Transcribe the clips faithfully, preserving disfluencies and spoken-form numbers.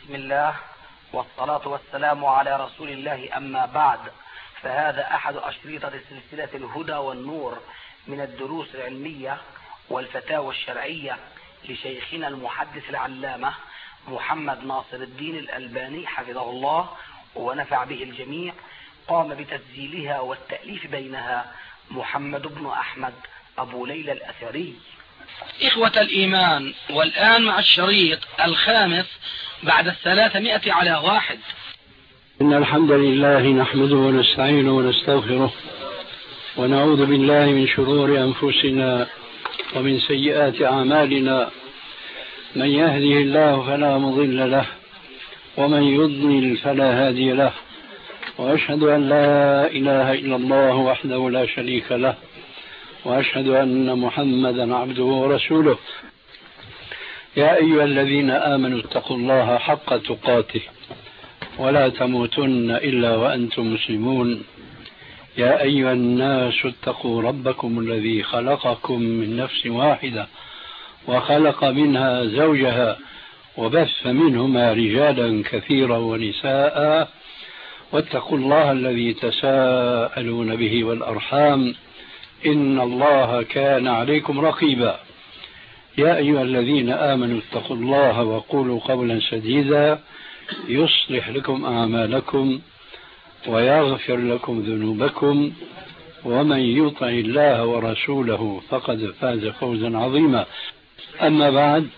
بسم الله والصلاة والسلام على رسول الله، أما بعد، فهذا أحد أشريطة سلسلة الهدى والنور من الدروس العلمية والفتاوى الشرعية لشيخنا المحدث العلامة محمد ناصر الدين الألباني حفظه الله ونفع به الجميع. قام بتسجيلها والتأليف بينها محمد بن أحمد أبو ليلى الأثري. إخوة الإيمان، والآن مع الشريط الخامس بعد الثلاثمائة على واحد. إن الحمد لله نحمده ونستعينه ونستغفره ونعوذ بالله من شرور أنفسنا ومن سيئات أعمالنا. من يهده الله فلا مضل له ومن يضلل فلا هادي له، وأشهد أن لا إله إلا الله وحده لا شريك له، وأشهد أن محمدا عبده ورسوله. يا أيها الذين آمنوا اتقوا الله حق تقاته ولا تموتن إلا وأنتم مسلمون. يا أيها الناس اتقوا ربكم الذي خلقكم من نفس واحدة وخلق منها زوجها وبث منهما رجالا كثيرا ونساء، واتقوا الله الذي تساءلون به والأرحام إن الله كان عليكم رقيبا. يا أيها الذين آمنوا اتقوا الله وقولوا قولا سديدا يصلح لكم أعمالكم ويغفر لكم ذنوبكم، ومن يطع الله ورسوله فقد فاز فوزا عظيما. أما بعد،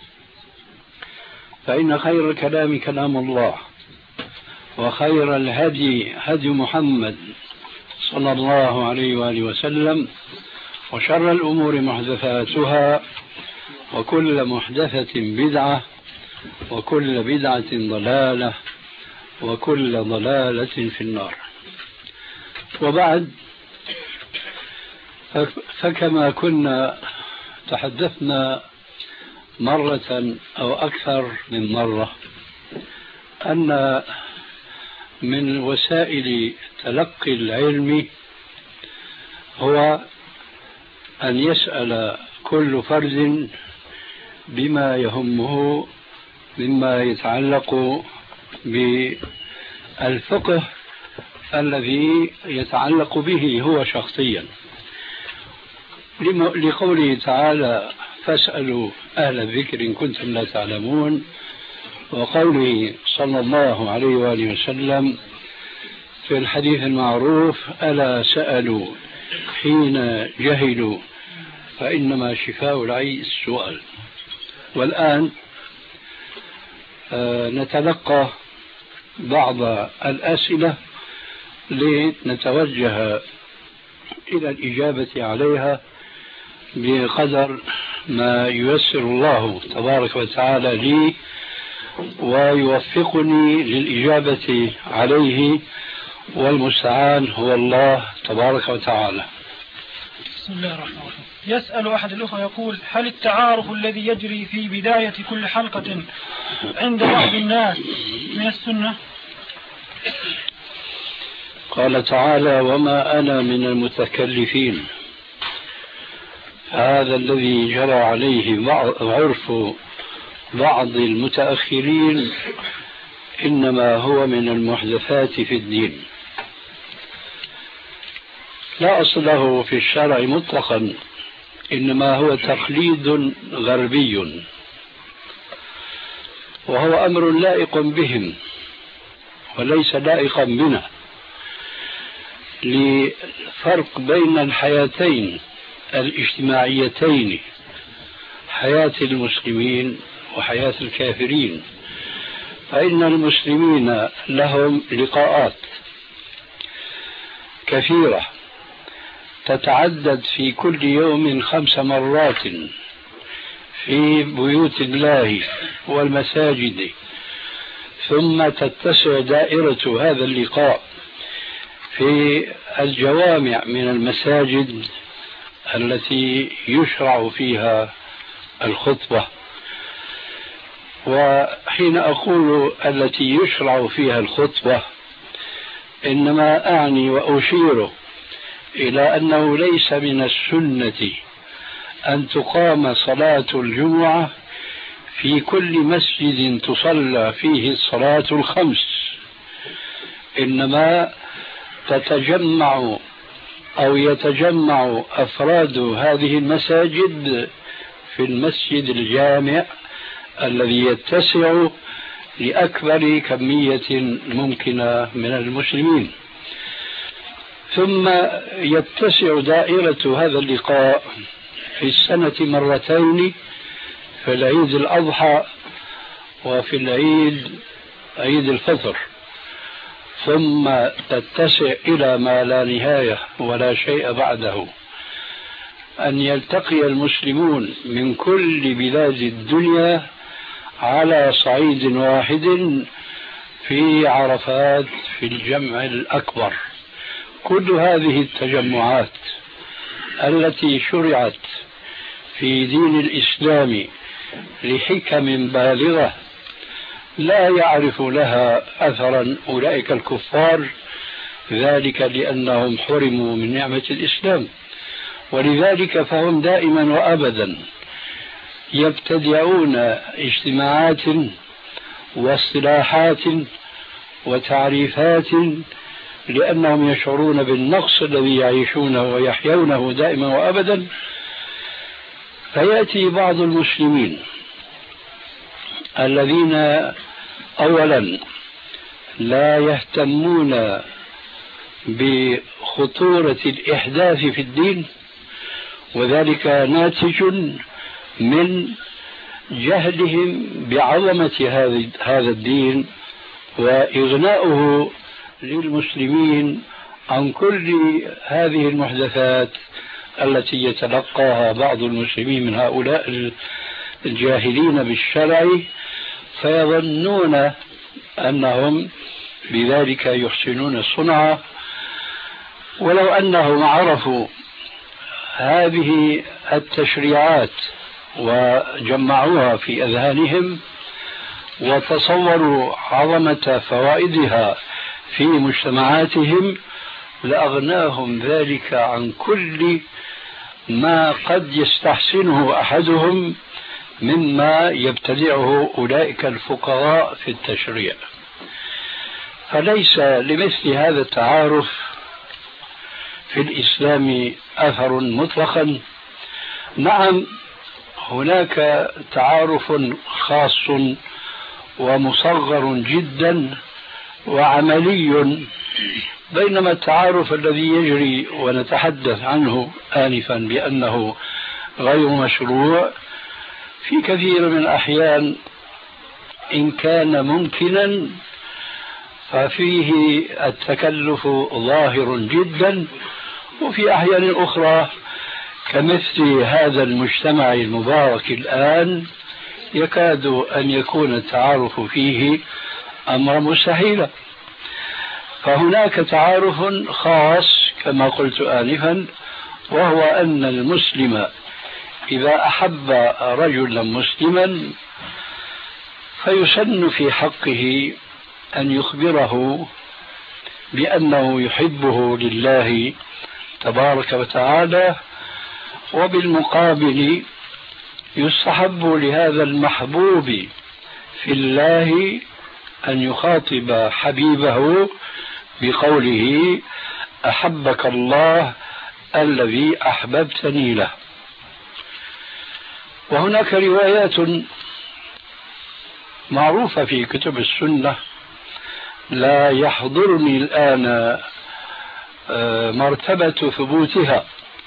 فإن خير الكلام كلام الله، وخير الهدي هدي محمد صلى الله عليه وآله وسلم، وشر الأمور محدثاتها، وكل محدثة بدعة، وكل بدعة ضلالة، وكل ضلالة في النار. وبعد، فكما كنا تحدثنا مرة أو أكثر من مرة أن من وسائل تلقي العلم هو أن يسأل كل فرد بما يهمه مما يتعلق بالفقه الذي يتعلق به هو شخصيا، لقوله تعالى فاسألوا أهل الذكر إن كنتم لا تعلمون، وقوله صلى الله عليه وآله وسلم في الحديث المعروف ألا سألوا حين جهلوا فإنما شفاء العي السؤال. والآن آه نتلقى بعض الأسئلة لنتوجه إلى الإجابة عليها بقدر ما ييسر الله تبارك وتعالى لي ويوفقني للإجابة عليه، والمستعان هو الله تبارك وتعالى. بسم الله الرحمن الرحيم. يسأل أحد الأخوة يقول: هل التعارف الذي يجري في بداية كل حلقة عند بعض الناس من السنة؟ قال تعالى: وما أنا من المتكلفين. هذا الذي جرى عليه عرف بعض المتأخرين إنما هو من المحدثات في الدين، لا أصل له في الشرع مطلقا، إنما هو تقليد غربي، وهو أمر لائق بهم وليس لائقا بنا، لفرق بين الحياتين الاجتماعيتين، حياة المسلمين وحياة الكافرين. فإن المسلمين لهم لقاءات كثيرة تتعدد في كل يوم خمس مرات في بيوت الله والمساجد، ثم تتسع دائرة هذا اللقاء في الجوامع من المساجد التي يشرع فيها الخطبة. وحين أقول التي يشرع فيها الخطبة إنما أعني وأشير إلى أنه ليس من السنة أن تقام صلاة الجمعة في كل مسجد تصلى فيه الصلاة الخمس، إنما تتجمع أو يتجمع أفراد هذه المساجد في المسجد الجامع الذي يتسع لأكبر كمية ممكنة من المسلمين. ثم يتسع دائرة هذا اللقاء في السنة مرتين، في العيد الأضحى وفي العيد عيد الفطر، ثم تتسع إلى ما لا نهاية ولا شيء بعده، أن يلتقي المسلمون من كل بلاد الدنيا على صعيد واحد في عرفات في الجمع الأكبر. كل هذه التجمعات التي شرعت في دين الإسلام لحكم بالغة لا يعرف لها أثرا أولئك الكفار، ذلك لأنهم حرموا من نعمة الإسلام، ولذلك فهم دائما وأبدا يبتدعون اجتماعات واصطلاحات وتعريفات لأنهم يشعرون بالنقص الذي يعيشونه ويحيونه دائما وأبدا. فيأتي بعض المسلمين الذين أولا لا يهتمون بخطورة الإحداث في الدين، وذلك ناتج من جهلهم بعظمة هذا الدين وإغناؤه للمسلمين عن كل هذه المحدثات التي يتلقاها بعض المسلمين من هؤلاء الجاهلين بالشرع، فيظنون أنهم بذلك يحسنون الصنعة، ولو أنهم عرفوا هذه التشريعات وجمعوها في أذهانهم وتصوروا عظمة فوائدها في مجتمعاتهم لأغناهم ذلك عن كل ما قد يستحسنه أحدهم مما يبتدعه أولئك الفقراء في التشريع. فليس لمثل هذا التعارف في الإسلام أثر مطلقا. نعم هناك تعارف خاص ومصغر جدا وعملي، بينما التعارف الذي يجري ونتحدث عنه آنفا بأنه غير مشروع في كثير من الأحيان إن كان ممكنا ففيه التكلف ظاهر جدا، وفي أحيان أخرى كمثل هذا المجتمع المبارك الآن يكاد أن يكون التعارف فيه أمر مستحيلا. فهناك تعارف خاص كما قلت آنفا، وهو أن المسلم إذا أحب رجلا مسلما فيسن في حقه أن يخبره بأنه يحبه لله تبارك وتعالى، وبالمقابل يستحب لهذا المحبوب في الله أن يخاطب حبيبه بقوله أحبك الله الذي أحببتني له. وهناك روايات معروفة في كتب السنة لا يحضرني الآن مرتبة ثبوتها،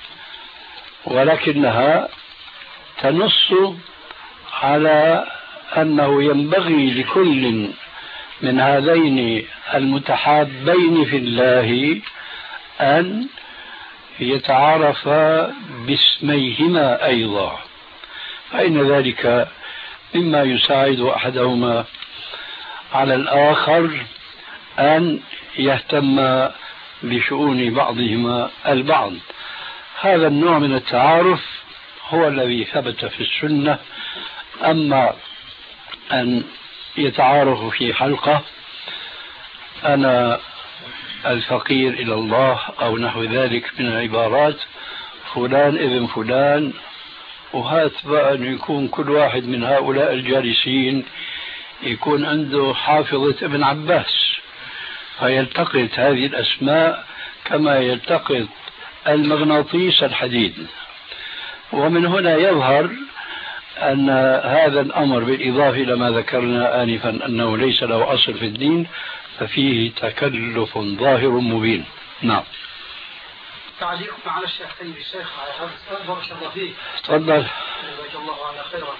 ولكنها تنص على أنه ينبغي لكل من هذين المتحابين في الله أن يتعارف باسميهما أيضا، فإن ذلك مما يساعد أحدهما على الآخر أن يهتم بشؤون بعضهما البعض. هذا النوع من التعارف هو الذي ثبت في السنة. أما أن يتعارفوا في حلقة أنا الفقير إلى الله أو نحو ذلك من العبارات، فلان ابن فلان وهات بقى أن يكون كل واحد من هؤلاء الجالسين يكون عنده حافظة ابن عباس، فيلتقط هذه الأسماء كما يلتقط المغناطيس الحديد. ومن هنا يظهر أن هذا الأمر بالإضافة إلى ما ذكرنا آنفا أنه ليس له أصل في الدين، ففيه تكلف ظاهر مبين. نعم. تعليقكم على الشيخ طيب الشيخ على هذا السؤال بارك الله فيك. تفضل. جزاك الله عنه خيرا.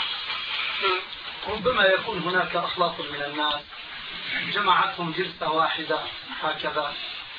ربما يكون هناك أخلاق من الناس جمعتهم جلسة واحدة هكذا،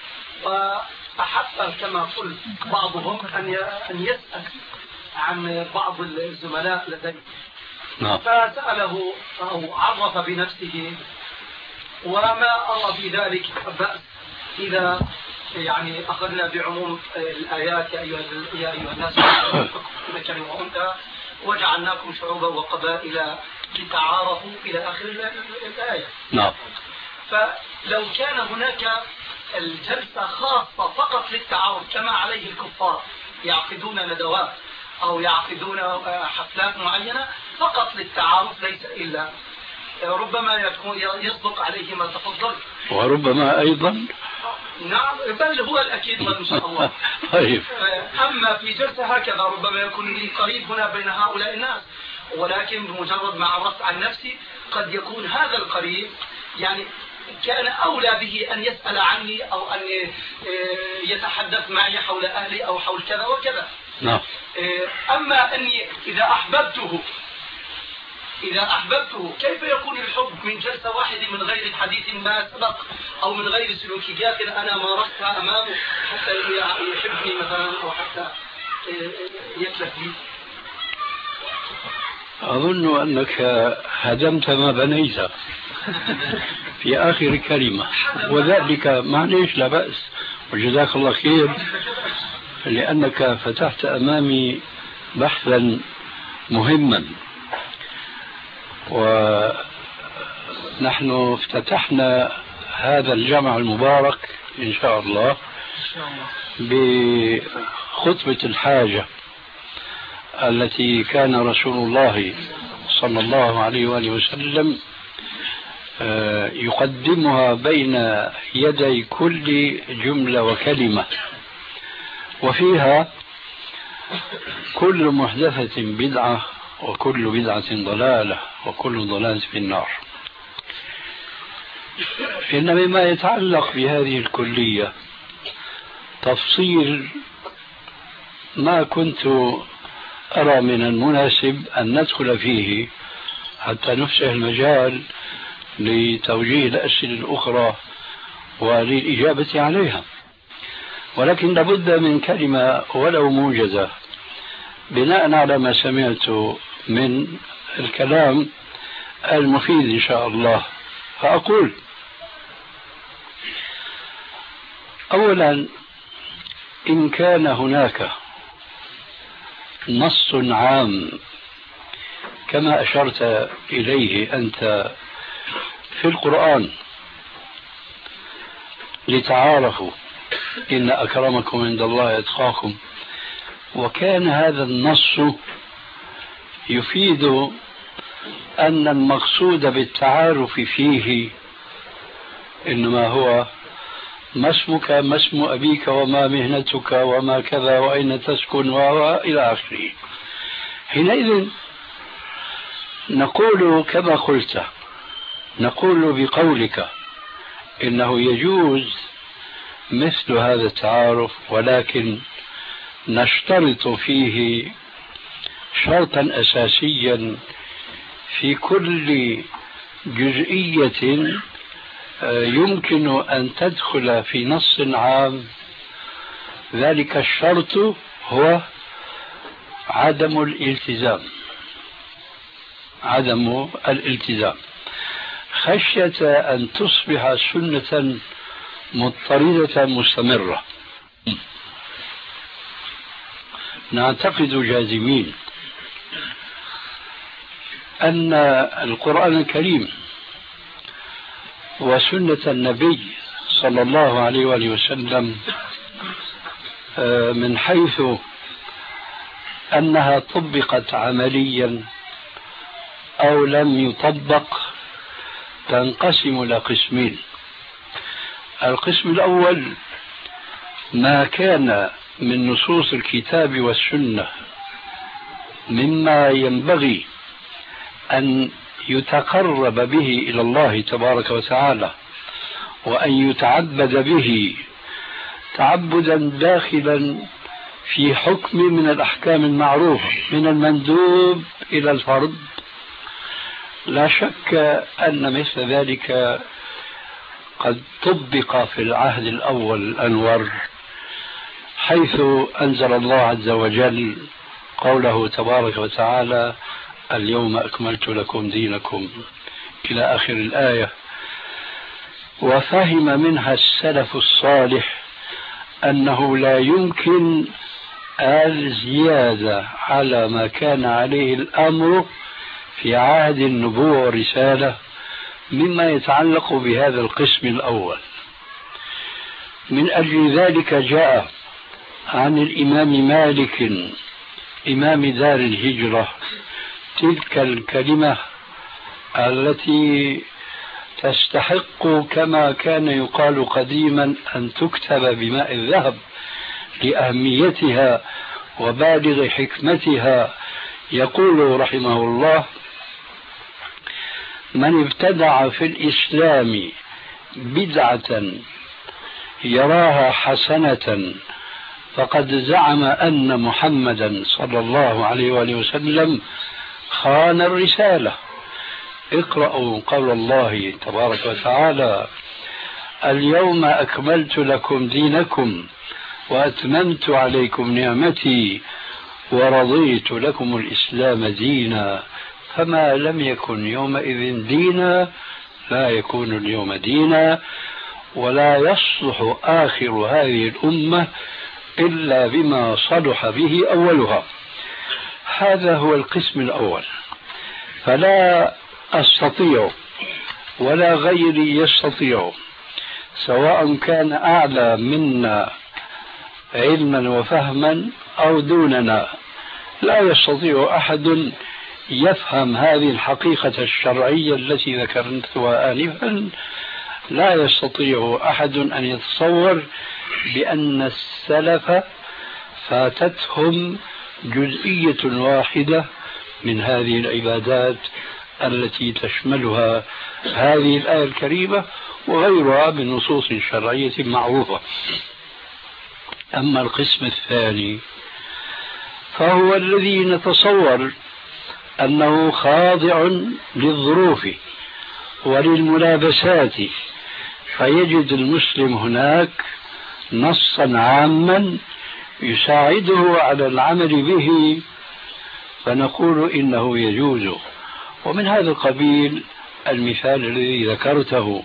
وأحب كما قلت بعضهم أن أن يسأل عن بعض الزملاء لديه، نعم. فسأله أو عرف بنفسه، وما أرى في ذلك بأس إذا يعني أخذنا بعموم الآيات: يا أيها الناس ذكر وأنثى وجعلناكم شعوبا وقبائل لتعارفوا إلى آخر الآية. نعم. فلو كان هناك الجلسة خاصة فقط للتعارف كما عليه الكفار يعقدون ندوات أو يعقدون حفلات معينة فقط للتعارف، ليس إلا ربما يكون يصدق عليه ما تفضل، وربما أيضا نعم بل هو الأكيد إن شاء الله. طيب. أما في جلسة هكذا ربما يكون لي قريب هنا بين هؤلاء الناس، ولكن بمجرد ما عرفت عن نفسي قد يكون هذا القريب يعني كان أولى به أن يسأل عني أو أن يتحدث معي حول أهلي أو حول كذا وكذا. نعم. أما أني إذا أحببته إذا أحببته كيف يكون الحب من جلسة واحدة من غير حديث ما سبق أو من غير سلوكيات أنا مارستها أمامه حتى يحبني مثلا أو حتى يتلف لي؟ أظن أنك هدمت ما بنيت في آخر كلمة، وذلك معليش لا بأس وجزاك الله خير، لأنك فتحت أمامي بحثا مهما، ونحن افتتحنا هذا الجمع المبارك إن شاء الله بخطبة الحاجة التي كان رسول الله صلى الله عليه وآله وسلم يقدمها بين يدي كل جملة وكلمة، وفيها كل محدثة بدعة وكل بدعة ضلالة وكل ضلالة في النار. إن مما يتعلق بهذه الكلية تفصيل ما كنت أرى من المناسب أن ندخل فيه حتى نفسح المجال لتوجيه الأسئلة الأخرى وللإجابة عليها، ولكن لابد من كلمة ولو موجزة بناء على ما سمعت من الكلام المفيد إن شاء الله. فأقول أولا، إن كان هناك نص عام كما أشرت إليه أنت في القرآن لتعارفوا إن أكرمكم عند الله أتقاكم، وكان هذا النص يفيد أن المقصود بالتعارف فيه إنما هو ما اسمك ما اسم أبيك وما مهنتك وما كذا وأين تسكن وإلى آخره. حينئذ نقول كما قلت، نقول بقولك إنه يجوز مثل هذا التعارف، ولكن نشترط فيه شرطا أساسيا في كل جزئية يمكن أن تدخل في نص عام. ذلك الشرط هو عدم الالتزام، عدم الالتزام خشية أن تصبح سنة مضطردة مستمرة. نعتقد جازمين أن القرآن الكريم وسنة النبي صلى الله عليه وآله وسلم من حيث أنها طبقت عمليا أو لم يطبق تنقسم إلى قسمين. القسم الأول ما كان من نصوص الكتاب والسنة مما ينبغي أن يتقرب به إلى الله تبارك وتعالى وأن يتعبد به تعبدا داخلا في حكم من الأحكام المعروفة من المندوب إلى الفرض، لا شك أن مثل ذلك قد طبق في العهد الأول الأنور، حيث أنزل الله عز وجل قوله تبارك وتعالى: اليوم أكملت لكم دينكم إلى آخر الآية. وفهم منها السلف الصالح أنه لا يمكن الزيادة على ما كان عليه الأمر في عهد النبوة والرسالة مما يتعلق بهذا القسم الأول. من أجل ذلك جاء عن الإمام مالك إمام دار الهجرة تلك الكلمة التي تستحق كما كان يقال قديما أن تكتب بماء الذهب لأهميتها وبالغ حكمتها. يقول رحمه الله: من ابتدع في الإسلام بدعة يراها حسنة فقد زعم أن محمدا صلى الله عليه وآله وسلم خان الرسالة. اقرأوا قول الله تبارك وتعالى: اليوم أكملت لكم دينكم وأتممت عليكم نعمتي ورضيت لكم الإسلام دينا فما لم يكن يومئذ دينا لا يكون اليوم دينا ولا يصلح آخر هذه الأمة إلا بما صلح به أولها. هذا هو القسم الأول. فلا أستطيع ولا غيري يستطيع، سواء كان أعلى منا علما وفهما أو دوننا، لا يستطيع أحد يفهم هذه الحقيقة الشرعية التي ذكرتها آنفا. لا يستطيع أحد أن يتصور بأن السلف فاتتهم جزئية واحدة من هذه العبادات التي تشملها هذه الآية الكريمة وغيرها من نصوص شرعية معروفة. أما القسم الثاني فهو الذي نتصور أنه خاضع للظروف وللملابسات، فيجد المسلم هناك نصا عاما يساعده على العمل به فنقول إنه يجوز. ومن هذا القبيل المثال الذي ذكرته.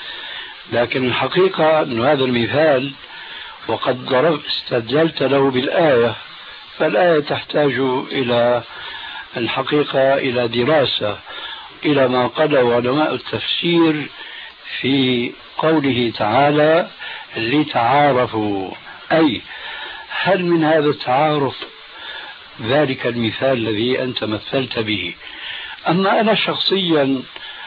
لكن الحقيقة أن هذا المثال وقد ضرب استدلت له بالآية، فالآية تحتاج إلى الحقيقة إلى دراسة، إلى ما قاله علماء التفسير في قوله تعالى: لتعارفوا، أي هل من هذا التعارف ذلك المثال الذي أنت مثلت به؟ أما أنا شخصيا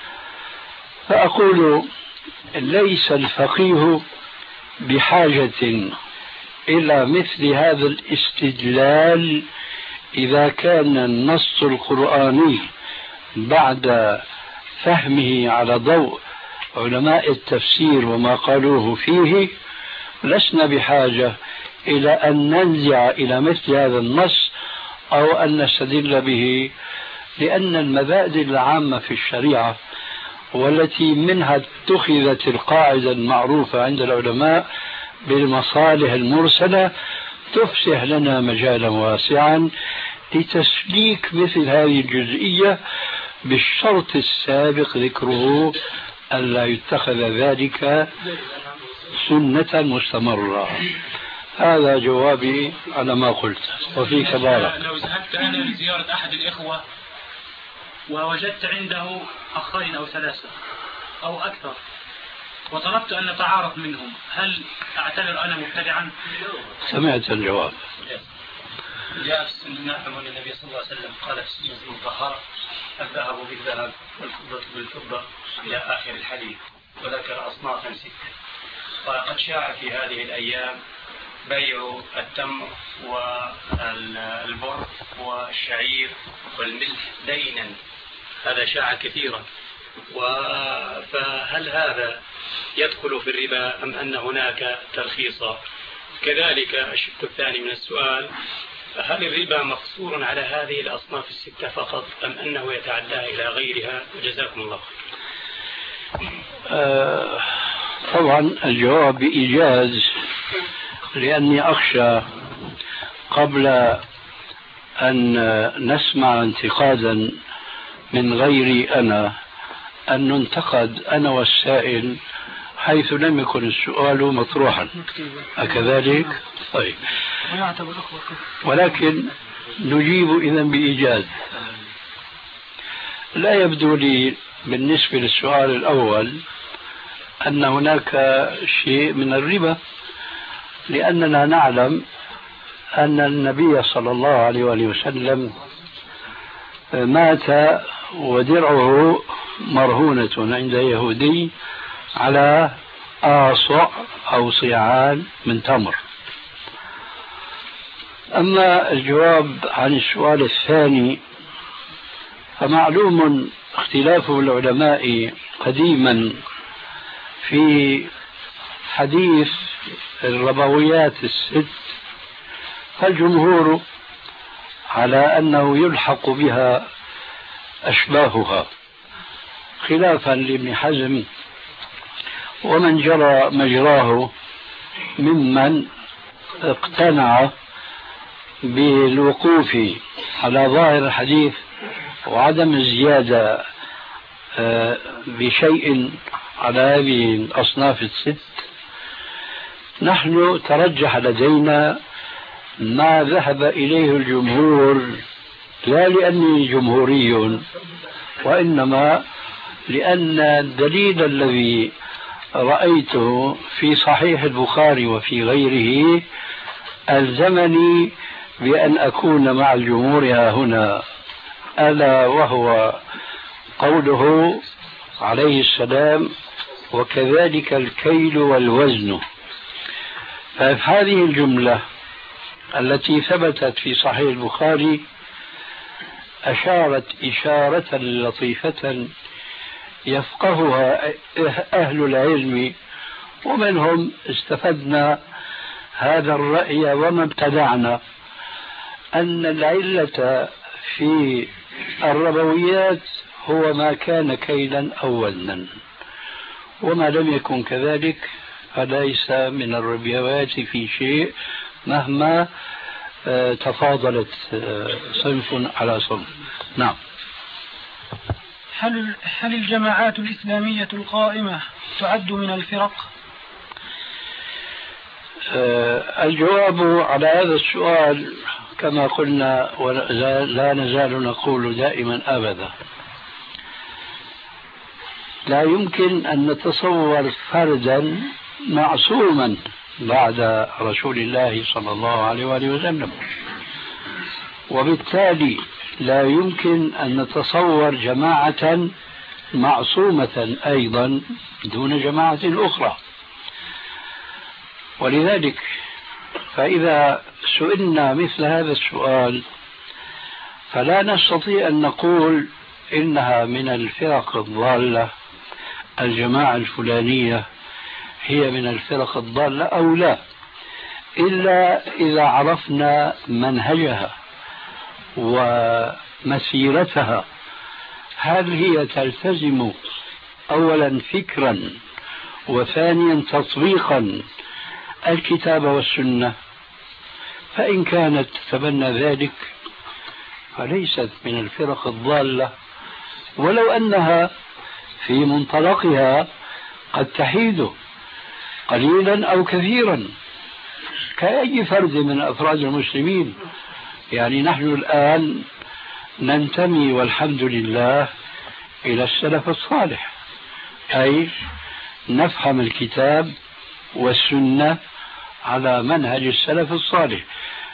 فأقول ليس الفقيه بحاجة إلى مثل هذا الاستدلال إذا كان النص القرآني بعد فهمه على ضوء علماء التفسير وما قالوه فيه لسنا بحاجة إلى أن ننزع إلى مثل هذا النص أو أن نستدل به، لأن المبادئ العامة في الشريعة والتي منها اتخذت القاعدة المعروفة عند العلماء بالمصالح المرسلة تفسح لنا مجالا واسعا لتسليك مثل هذه الجزئية، بالشرط السابق ذكره ألا يتخذ ذلك سنة مستمرة. هذا جوابي على ما قلت. وفيك بارك. لو ذهبت أنا لزيارة أحد الإخوة ووجدت عنده أخين أو ثلاثة أو أكثر وطلبت أن نتعارف منهم، هل أعتبر أنا مبتدعا؟ سمعت الجواب. جاء في السنة أن النبي صلى الله عليه وسلم قال في السنة المطهرة: الذهب بالذهب والفضة بالفضة إلى آخر الحديث، وذكر أصنافا ستة. وقد شاع في هذه الأيام بيع التمر والبر والشعير والملح دينا، هذا شاع كثيرا. فهل هذا يدخل في الربا أم أن هناك ترخيصا؟ كذلك الشق الثاني من السؤال: هل الربا مقصور على هذه الأصناف الستة فقط أم أنه يتعدى إلى غيرها؟ وجزاكم الله خير. آه طبعا الجواب بإيجاز، لأني أخشى قبل أن نسمع انتقادا من غيري أنا أن ننتقد أنا والسائل حيث لم يكن السؤال مطروحا، أكذلك؟ طيب، ولكن نجيب إذن بإيجاز. لا يبدو لي بالنسبة للسؤال الأول أن هناك شيء من الربا، لأننا نعلم أن النبي صلى الله عليه وسلم مات ودرعه مرهونة عند يهودي على آصع أو صيعان من تمر. أما الجواب عن السؤال الثاني فمعلوم اختلاف العلماء قديما في حديث الربويات الست، فالجمهور على أنه يلحق بها أشباهها، خلافا لابن حزم ومن جرى مجراه ممن اقتنع بالوقوف على ظاهر الحديث وعدم الزيادة بشيء على هذه الأصناف الست. نحن ترجح لدينا ما ذهب إليه الجمهور، لا لأني جمهوري وإنما لأن الدليل الذي رأيته في صحيح البخاري وفي غيره ألزمني بأن أكون مع الجمهور ها هنا، ألا وهو قوله عليه السلام: وكذلك الكيل والوزن. فهذه الجملة التي ثبتت في صحيح البخاري أشارت إشارة لطيفة يفقهها أهل العلم، ومنهم استفدنا هذا الرأي وما ابتدعنا، أن العلة في الربويات هو ما كان كيلا أو وزنا، وما لم يكن كذلك فليس من الربويات في شيء مهما تفاضلت صنف على صنف. نعم. هل هل الجماعات الإسلامية القائمة تعد من الفرق؟ الجواب على هذا السؤال كما قلنا ولا نزال نقول دائما أبدا، لا يمكن أن نتصور فردا معصوما بعد رسول الله صلى الله عليه وآله وسلم، وبالتالي لا يمكن أن نتصور جماعة معصومة أيضا دون جماعة أخرى. ولذلك فإذا سئلنا مثل هذا السؤال فلا نستطيع أن نقول إنها من الفرق الضالة، الجماعة الفلانية هي من الفرق الضالة أو لا، إلا إذا عرفنا منهجها ومسيرتها، هل هي تلتزم أولا فكرا وثانيا تطبيقا الكتاب والسنة، فإن كانت تتبنى ذلك فليست من الفرق الضالة، ولو أنها في منطلقها قد تحيد قليلا أو كثيرا كأي فرد من أفراد المسلمين. يعني نحن الآن ننتمي والحمد لله إلى السلف الصالح، أي نفهم الكتاب والسنة على منهج السلف الصالح،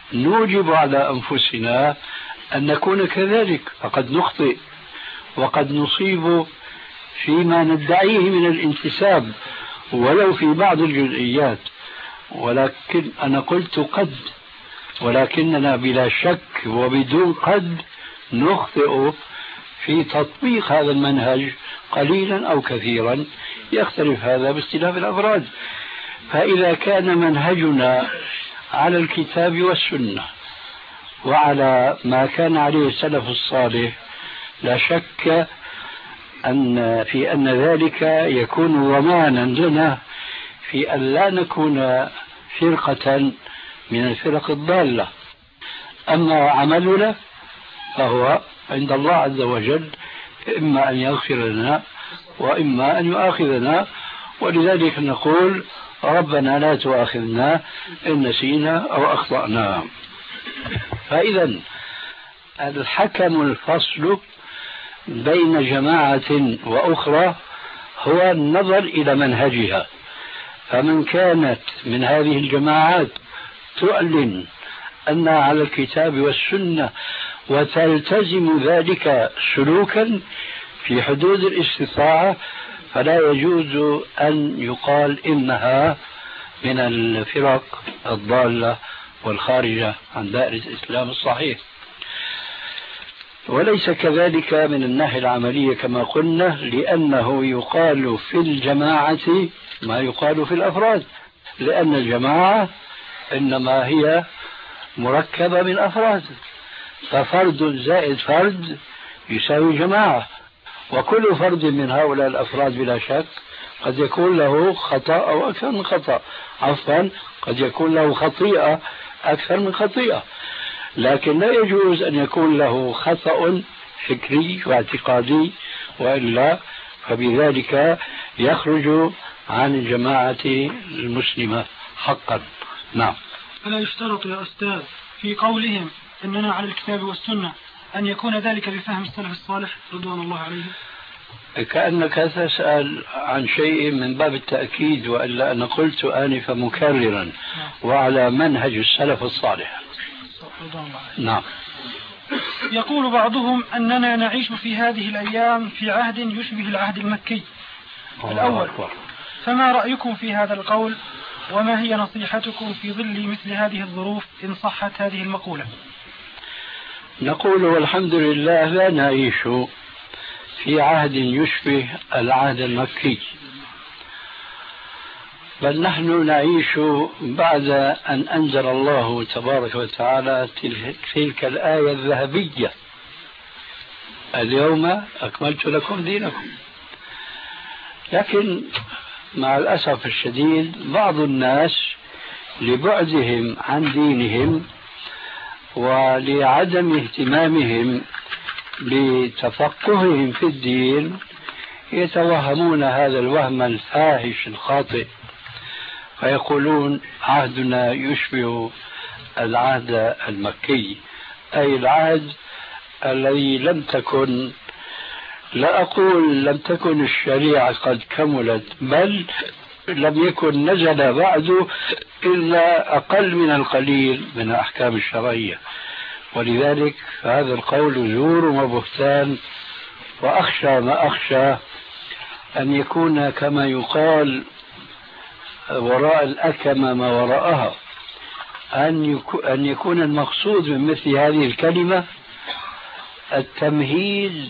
نوجب على أنفسنا أن نكون كذلك، فقد نخطئ وقد نصيب فيما ندعيه من الانتساب ولو في بعض الجزئيات، ولكن أنا قلت قد، ولكننا بلا شك وبدون قد نخطئ في تطبيق هذا المنهج قليلا أو كثيرا، يختلف هذا باختلاف الأفراد. فإذا كان منهجنا على الكتاب والسنة وعلى ما كان عليه السلف الصالح، لا شك أن في أن ذلك يكون ضمانا لنا في أن لا نكون فرقة من الفرق الضالة. أما عملنا فهو عند الله عز وجل، إما أن يغفر لنا وإما أن يؤاخذنا، ولذلك نقول ربنا لا تؤاخذنا إن نسينا أو أخطأنا. فإذا الحكم الفصل بين جماعة وأخرى هو النظر إلى منهجها، فمن كانت من هذه الجماعات تعلن أنها على الكتاب والسنة وتلتزم ذلك سلوكا في حدود الاستطاعة، فلا يجوز أن يقال إنها من الفرق الضالة والخارجة عن دائرة الإسلام الصحيح. وليس كذلك من الناحية العملية كما قلنا، لأنه يقال في الجماعة ما يقال في الأفراد، لأن الجماعة إنما هي مركبة من أفراد، ففرد زائد فرد يساوي جماعة، وكل فرد من هؤلاء الأفراد بلا شك قد يكون له خطأ أو أكثر من خطأ، عفوا قد يكون له خطيئة أكثر من خطيئة، لكن لا يجوز أن يكون له خطأ فكري واعتقادي، وإلا فبذلك يخرج عن الجماعة المسلمة حقا. نعم. فلا يشترط يا أستاذ في قولهم أننا على الكتاب والسنة أن يكون ذلك بفهم السلف الصالح رضوان الله عليهم؟ كأنك تسأل عن شيء من باب التأكيد، وإلا أنا قلت آنفا مكررا وعلى منهج السلف الصالح. نعم. يقول بعضهم أننا نعيش في هذه الأيام في عهد يشبه العهد المكي الأول، فما رأيكم في هذا القول، وما هي نصيحتكم في ظل مثل هذه الظروف إن صحت هذه المقولة؟ نقول والحمد لله لا نعيش في عهد يشبه العهد المكي، بل نحن نعيش بعد أن أنزل الله تبارك وتعالى تلك الآية الذهبية: اليوم أكملت لكم دينكم. لكن مع الأسف الشديد بعض الناس لبعدهم عن دينهم ولعدم اهتمامهم بتفقههم في الدين يتوهمون هذا الوهم الفاحش الخاطئ، فيقولون عهدنا يشبه العهد المكي، أي العهد الذي لم تكن، لا أقول لم تكن الشريعة قد كملت، بل لم يكن نزل بعد إلا أقل من القليل من الأحكام الشرعية. ولذلك هذا القول زور وبهتان، وأخشى ما أخشى أن يكون كما يقال وراء الأكمة ما وراءها، أن يكون المقصود من مثل هذه الكلمة التمهيد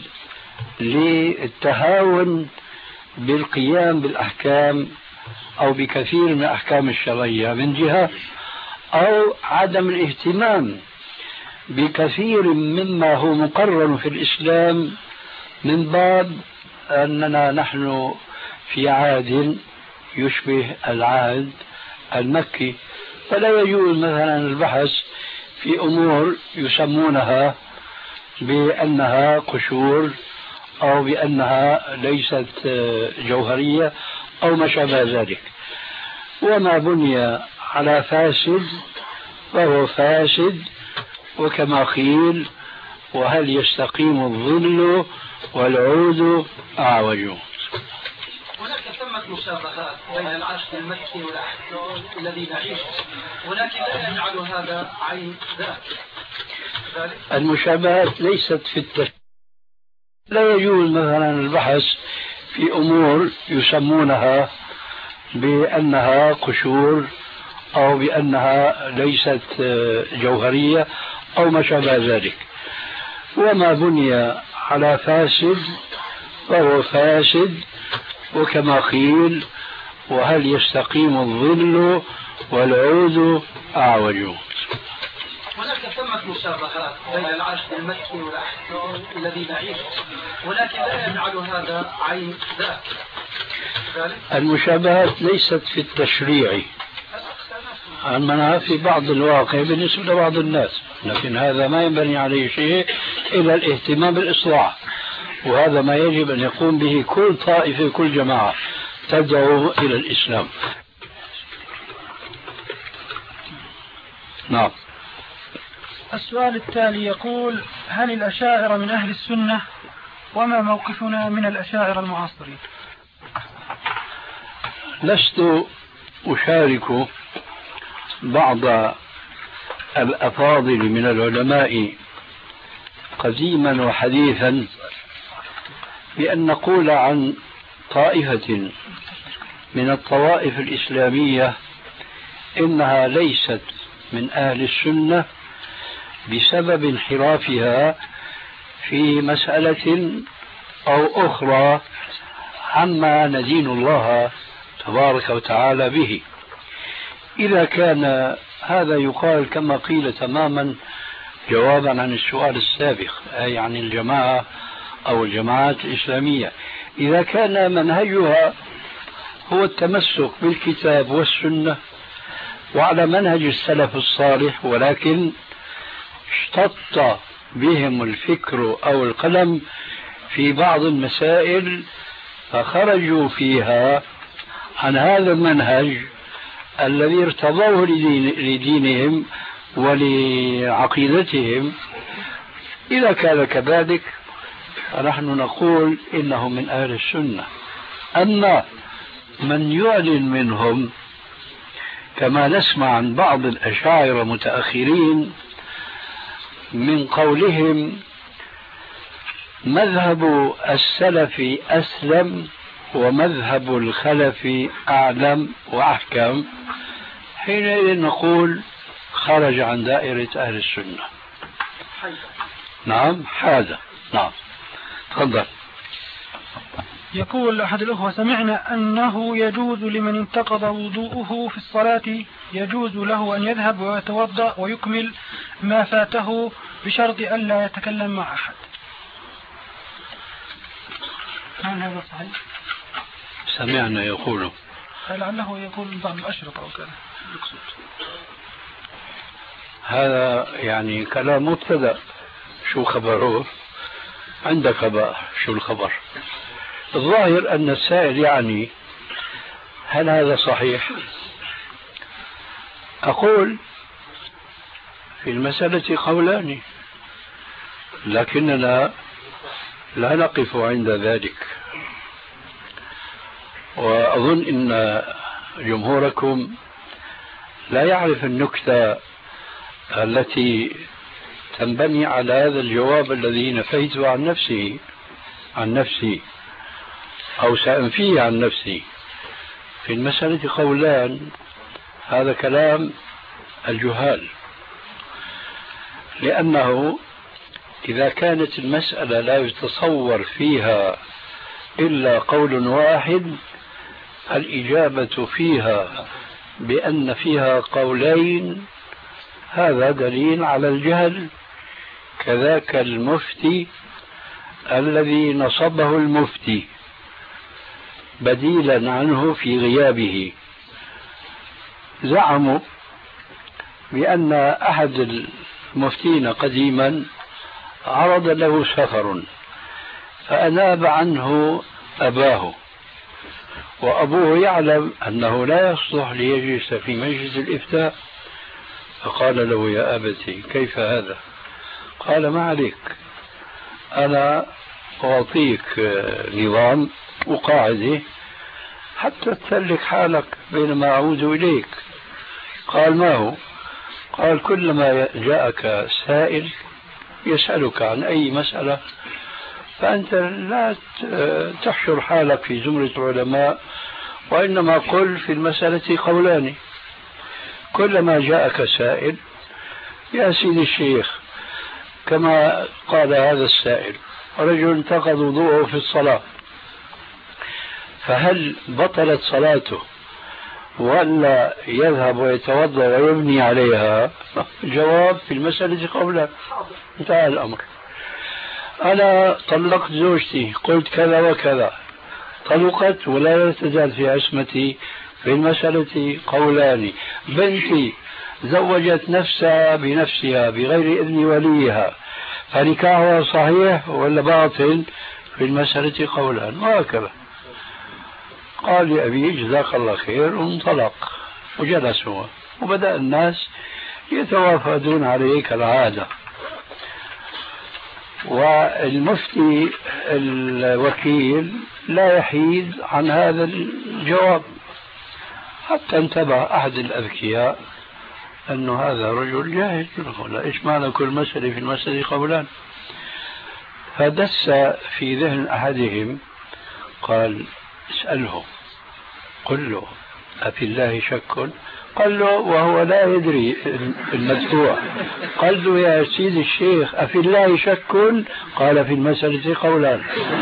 للتهاون بالقيام بالأحكام أو بكثير من الأحكام الشرعية من جهة، أو عدم الاهتمام بكثير مما هو مقرر في الإسلام من باب أننا نحن في عهد يشبه العهد المكي. فلا يجوز مثلا البحث في أمور يسمونها بأنها قشور أو بأنها ليست جوهرية أو ما شابه ذلك. وما بني على فاسد فهو فاسد، وكما قيل: وهل يستقيم الظل والعود أعوج. هناك ثمة ثمة مشابهات بين العهد المكي والعهد الذي نعيشه، ولكن لا يجعل هذا عين ذات. المشابهات ليست في التشريع. لا يجوز مثلا البحث في أمور يسمونها بأنها قشور أو بأنها ليست جوهرية أو ما شابه ذلك. وما بني على فاسد فهو فاسد، وكما قيل: وهل يستقيم الظل والعود أعوج. هناك ثمة مشابهات بين العهد المكي والعهد الذي نعيشه، ولكن لا يجعل هذا عين ذات. المشابهات ليست في التشريع، أما في بعض الواقع بالنسبة لبعض الناس، لكن هذا ما ينبني عليه شيء إلا الاهتمام بالإصلاح، وهذا ما يجب أن يقوم به كل طائفة كل جماعة تدعو إلى الإسلام. نعم. السؤال التالي يقول: هل الأشاعرة من أهل السنة؟ وما موقفنا من الأشاعرة المعاصرين؟ لست أشارك بعض الأفاضل من العلماء قديما وحديثا بأن نقول عن طائفة من الطوائف الإسلامية إنها ليست من أهل السنة بسبب انحرافها في مسألة أو أخرى عما ندين الله تبارك وتعالى به. إذا كان هذا يقال كما قيل تماما جوابا عن السؤال السابق، أي عن الجماعة أو الجماعات الإسلامية، إذا كان منهجها هو التمسك بالكتاب والسنة وعلى منهج السلف الصالح، ولكن اشتط بهم الفكر أو القلم في بعض المسائل فخرجوا فيها عن هذا المنهج الذي ارتضوه لدين لدينهم ولعقيدتهم، إذا كان كذلك فنحن نقول إنهم من أهل السنة. أما من يعلن منهم كما نسمع عن بعض الأشاعرة متأخرين من قولهم مذهب السلف أسلم ومذهب الخلف أعلم وأحكم، حينئذ نقول خرج عن دائرة أهل السنة. نعم هذا. نعم تفضل. يقول أحد الأخوة: سمعنا أنه يجوز لمن انتقض وضوءه في الصلاة يجوز له أن يذهب ويتوضأ ويكمل ما فاته بشرط أن لا يتكلم مع أحد. هل هذا صحيح؟ سمعنا يقول، لعله يقول بعض الأشرطة أو كذا يقصد. هذا يعني كلام مبتدأ، شو خبره؟ عندك بقى شو الخبر؟ الظاهر أن السائل يعني هل هذا صحيح؟ أقول في المسألة قولان، لكننا لا نقف عند ذلك، وأظن أن جمهوركم لا يعرف النكتة التي تنبني على هذا الجواب الذي نفيته عن نفسي عن نفسي أو سأنفيه عن نفسي. في المسألة قولان، هذا كلام الجهال، لأنه إذا كانت المسألة لا يتصور فيها إلا قول واحد، الإجابة فيها بأن فيها قولين هذا دليل على الجهل. كذاك المفتي الذي نصبه المفتي بديلا عنه في غيابه، زعموا بأن أحد المفتين قديما عرض له سفر فأناب عنه أباه، وأبوه يعلم أنه لا يصلح ليجلس في مجلس الإفتاء، فقال له: يا أبتي كيف هذا؟ قال: ما عليك، أنا أعطيك نظام وقاعدة حتى تسلك حالك بينما أعود إليك. قال ما هو؟ قال كلما جاءك سائل يسألك عن أي مسألة فأنت لا تحشر حالك في زمرة العلماء، وإنما قل في المسألة قولان. كلما جاءك سائل يا سيدي الشيخ كما قال هذا السائل رجل انتقض وضوءه في الصلاة، فهل بطلت صلاته ولا يذهب ويتوضأ ويبني عليها؟ جواب في المسألة قولا. انتهى الأمر. أنا طلقت زوجتي قلت كذا وكذا، طلقت ولا تزال في عصمتي في المسألة قولان. بنتي زوجت نفسها بنفسها بغير إذن وليها، فنكاحها صحيح ولا باطل؟ في المسألة قولان. وهكذا. قال لي أبي جزاك الله خير، وانطلق وجلس هو، وبدأ الناس يتوافدون عليه كالعادة. والمفتي الوكيل لا يحيد عن هذا الجواب، حتى انتبه أحد الأذكياء أنه هذا رجل جاهل، لا إيش معنى كل مسألة في المسألة قولان. فدس في ذهن أحدهم قال اسأله قل له أفي الله شك؟ قال له وهو لا يدري المدفوع. قال له يا سيدي الشيخ أفي الله شك؟ قال في المسألة قولان.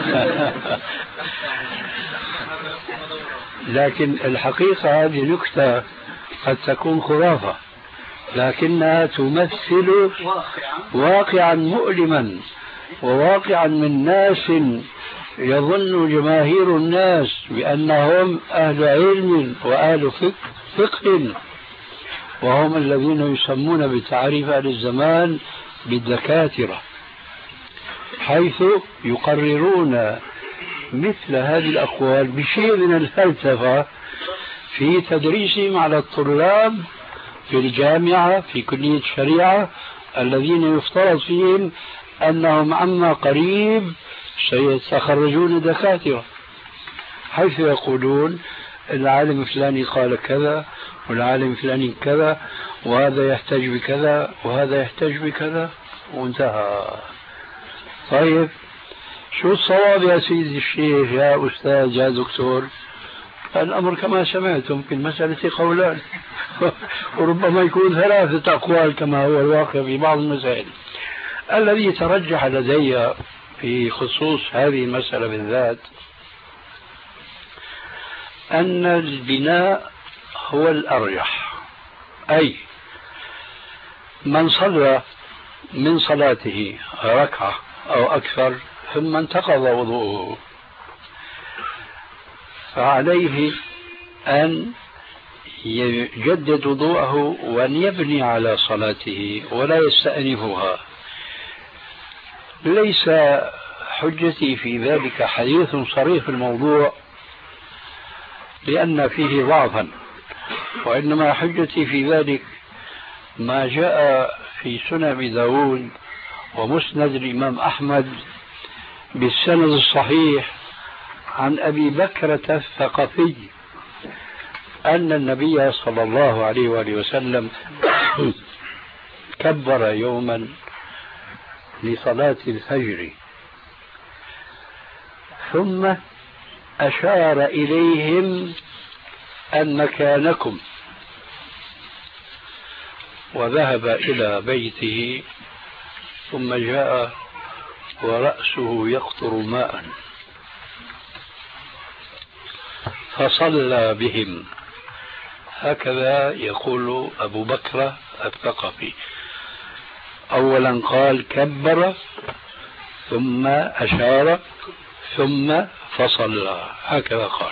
لكن الحقيقة هذه نكتة قد تكون خرافة، لكنها تمثل واقعا مؤلما، وواقعا من ناس يظن جماهير الناس بأنهم أهل علم وأهل فقه، وهم الذين يسمون بتعريف أهل الزمان بالدكاترة، حيث يقررون مثل هذه الأقوال بشيء من الفلسفة في تدريسهم على الطلاب في الجامعة في كلية الشريعة، الذين يفترض فيهم أنهم عما قريب سيتخرجون دكاترة، حيث يقولون العالم الفلاني قال كذا والعالم الفلاني كذا، وهذا يحتج بكذا وهذا يحتج بكذا، وانتهى. طيب شو الصواب يا سيدي الشيخ يا أستاذ يا دكتور؟ الأمر كما سمعتم في المسألة قولان، وربما يكون ثلاثة أقوال كما هو الواقع في بعض المسائل. الذي ترجح لدي في خصوص هذه المسألة بالذات أن البناء هو الأرجح، أي من صلى من صلاته ركعة أو أكثر ثم انتقض وضوءه فعليه أن يجدد وضوءه وأن يبني على صلاته ولا يستأنفها. ليس حجتي في ذلك حديث صريح في الموضوع لأن فيه ضعفا، وإنما حجتي في ذلك ما جاء في سنن أبي داود ومسند الإمام أحمد بالسند الصحيح عن أبي بكرة الثقفي أن النبي صلى الله عليه وآله وسلم كبر يوما لصلاة الفجر ثم أشار إليهم أن مكانكم، وذهب إلى بيته ثم جاء ورأسه يقطر ماء فصلى بهم. هكذا يقول أبو بكر الثقفي. أولا قال كبر ثم أشار ثم فصلى، هكذا قال.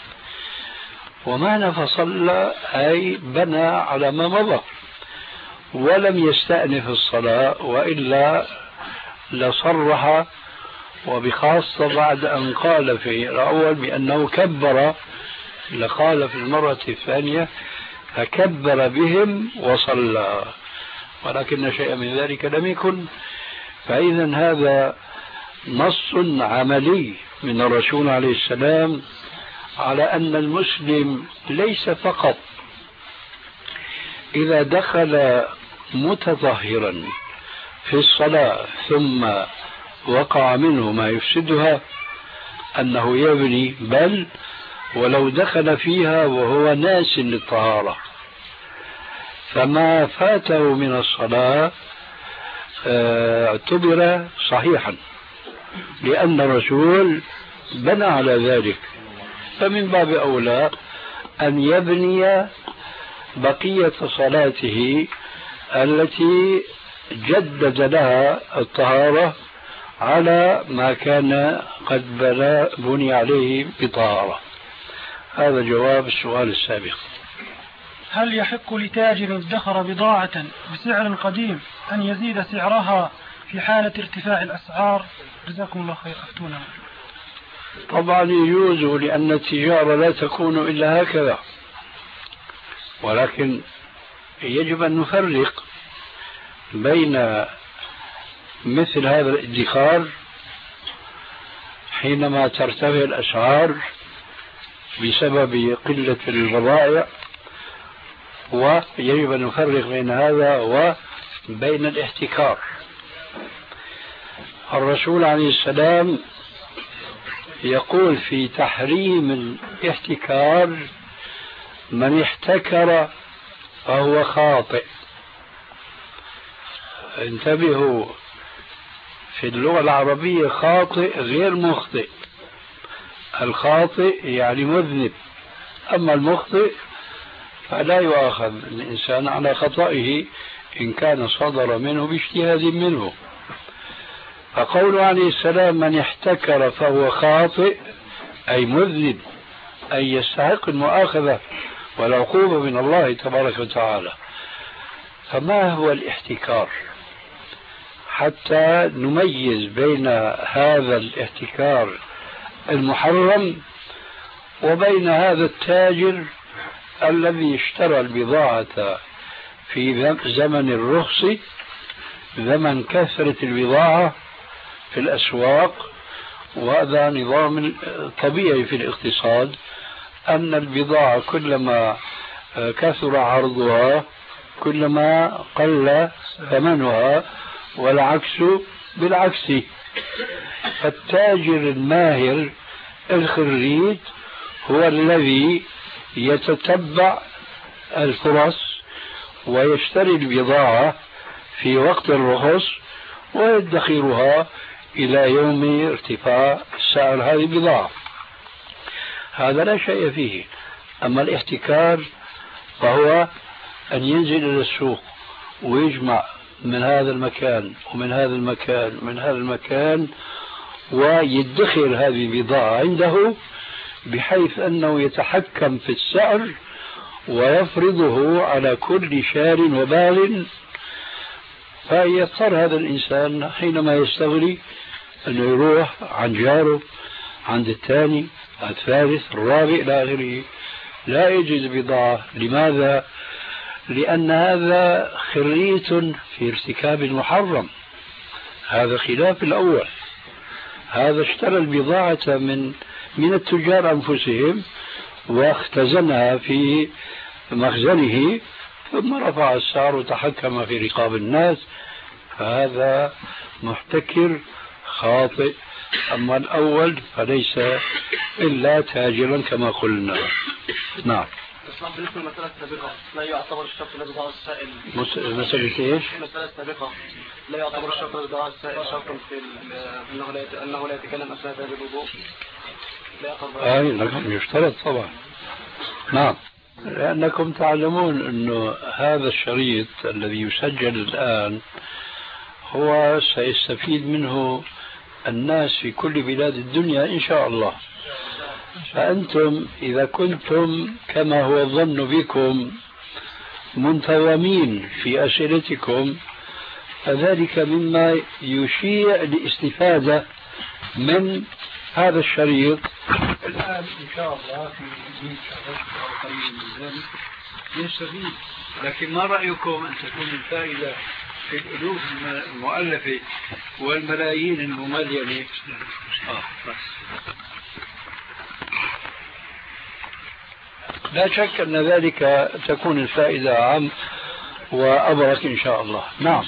ومعنى فصلى أي بنى على ما مضى ولم يستأنف الصلاة، وإلا لصرح، وبخاصة بعد أن قال في الأول بأنه كبر لقال في المرة الثانية فكبر بهم وصلى، ولكن شيئا من ذلك لم يكن. فإذا هذا نص عملي من الرسول عليه السلام على أن المسلم ليس فقط إذا دخل متطهرا في الصلاة ثم وقع منه ما يفسدها أنه يبني، بل ولو دخل فيها وهو ناس للطهارة فما فاته من الصلاة اعتبر صحيحا، لأن الرسول بنى على ذلك. فمن باب أولى أن يبني بقية صلاته التي جدد لها الطهارة على ما كان قد بني عليه بطهارة. هذا جواب السؤال السابق. هل يحق لتاجر ادخر بضاعة بسعر قديم أن يزيد سعرها في حالة ارتفاع الأسعار؟ جزاكم الله خير، أفتونا. طبعا يجوز، لأن التجارة لا تكون إلا هكذا، ولكن يجب أن نفرق بين مثل هذا الادخار حينما ترتفع الأسعار بسبب قلة البضائع، ويجب أن نفرق بين هذا وبين الاحتكار. الرسول عليه السلام يقول في تحريم الاحتكار: من احتكر فهو خاطئ. انتبهوا، في اللغة العربية خاطئ غير مخطئ. الخاطئ يعني مذنب، أما المخطئ فلا يؤاخذ الإنسان على خطئه إن كان صدر منه باجتهاد منه. فقوله عليه السلام: من احتكر فهو خاطئ، أي مذنب، أي يستحق المؤاخذة والعقوبة من الله تبارك وتعالى. فما هو الاحتكار؟ حتى نميز بين هذا الاحتكار المحرم وبين هذا التاجر الذي اشترى البضاعة في زمن الرخص، زمن كثرة البضاعة في الأسواق. وهذا نظام طبيعي في الاقتصاد، أن البضاعة كلما كثر عرضها كلما قل ثمنها، والعكس بالعكس. فالتاجر الماهر الخريج هو الذي يتتبع الفرص ويشتري البضاعة في وقت الرخص ويدخرها إلى يوم ارتفاع سعر هذه البضاعة. هذا لا شيء فيه. أما الاحتكار فهو أن ينزل إلى السوق ويجمع من هذا المكان ومن هذا المكان ومن هذا المكان ويدخر هذه البضاعة عنده، بحيث أنه يتحكم في السعر ويفرضه على كل شار وبال. فيضطر هذا الإنسان حينما يستغني أنه يروح عن جاره، عند الثاني، الثالث، الرابع إلى آخره، لا يجد بضاعة. لماذا؟ لأن هذا خريت في ارتكاب المحرم. هذا خلاف الأول. هذا اشترى البضاعة من من التجار أنفسهم واختزنها في مخزنه، ثم رفع السعر وتحكم في رقاب الناس، فهذا محتكر خاطئ. أما الأول فليس إلا تاجرا كما قلنا. نعم. بالنسبة للمسألة السابقة لا يعتبر الشرط الذي ضاع السائل. مسألة ايش؟ المسألة السابقة لا يعتبر الشرط الذي ضاع السائل شرطا في أنه لا أنه لا يتكلم أثناء هذا الوضوء. لا يعتبر. أي لكن يشترط طبعا. نعم. لأنكم تعلمون أنه هذا الشريط الذي يسجل الآن هو سيستفيد منه الناس في كل بلاد الدنيا إن شاء الله. فأنتم إذا كنتم كما هو الظن بكم منتظمين في أسئلتكم، فذلك مما يشيع لاستفادة من هذا الشريط. الآن إن شاء الله في مئة شهر أو قريب من ذلك يستفيد. لكن ما رأيكم أن تكون الفائدة في الألوف المؤلفة والملايين المملينة؟ آه بس. لا شك أن ذلك تكون الفائدة أعم وأبرك إن شاء الله. نعم.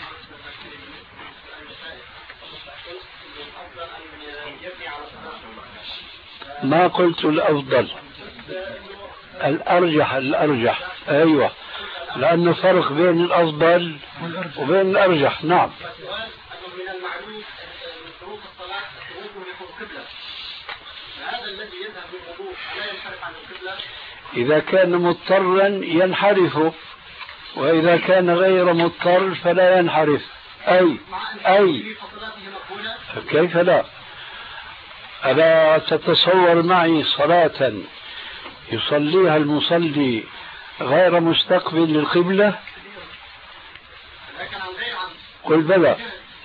ما قلت الأفضل، الأرجح الأرجح أيوة، لأنه فرق بين الأفضل وبين الأرجح. نعم. من المعلوم من شروط الصلاة خروجه نحو القبلة، فهذا الذي يذهب بالوضوء ألا ينحرف عن القبلة؟ إذا كان مضطرا ينحرف، وإذا كان غير مضطر فلا ينحرف. أي أي كيف لا؟ ألا تتصور معي صلاة يصليها المصلي غير مستقبل للقبلة؟ قل بلى.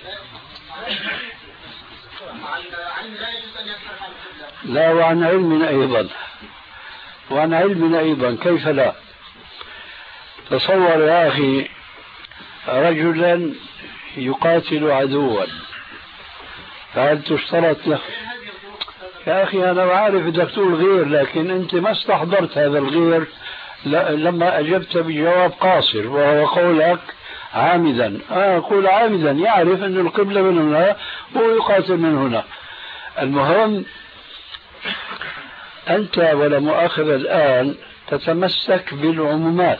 لا، وعن علم أيضا، وعن علم أيضا كيف لا؟ تصور يا أخي رجلا يقاتل عدوا، فهل تشترط له؟ يا أخي أنا عارف بدك تقول غير، لكن أنت ما استحضرت هذا الغير لما أجبت بجواب قاصر، وهو قولك عامدا. آه أقول عامدا، يعرف أن القبلة من هنا ويقاتل من هنا. المهم أنت ولا مؤاخذ الآن تتمسك بالعمومات،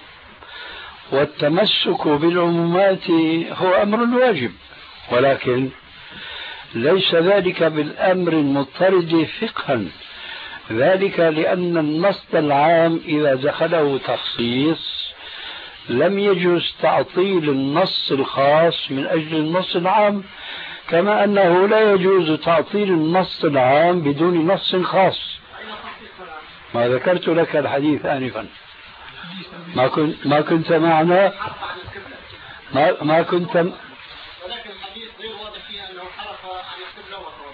والتمسك بالعمومات هو أمر واجب، ولكن ليس ذلك بالأمر المضطرد فقها. ذلك لأن النص العام إذا دخله تخصيص لم يجوز تعطيل النص الخاص من أجل النص العام، كما أنه لا يجوز تعطيل النص العام بدون نص خاص. ما ذكرت لك الحديث آنفا، ما كنت ما كنت معنا، ما ما كنت م... ولكن الحديث غير واضح فيه أنه حرف عن القبلة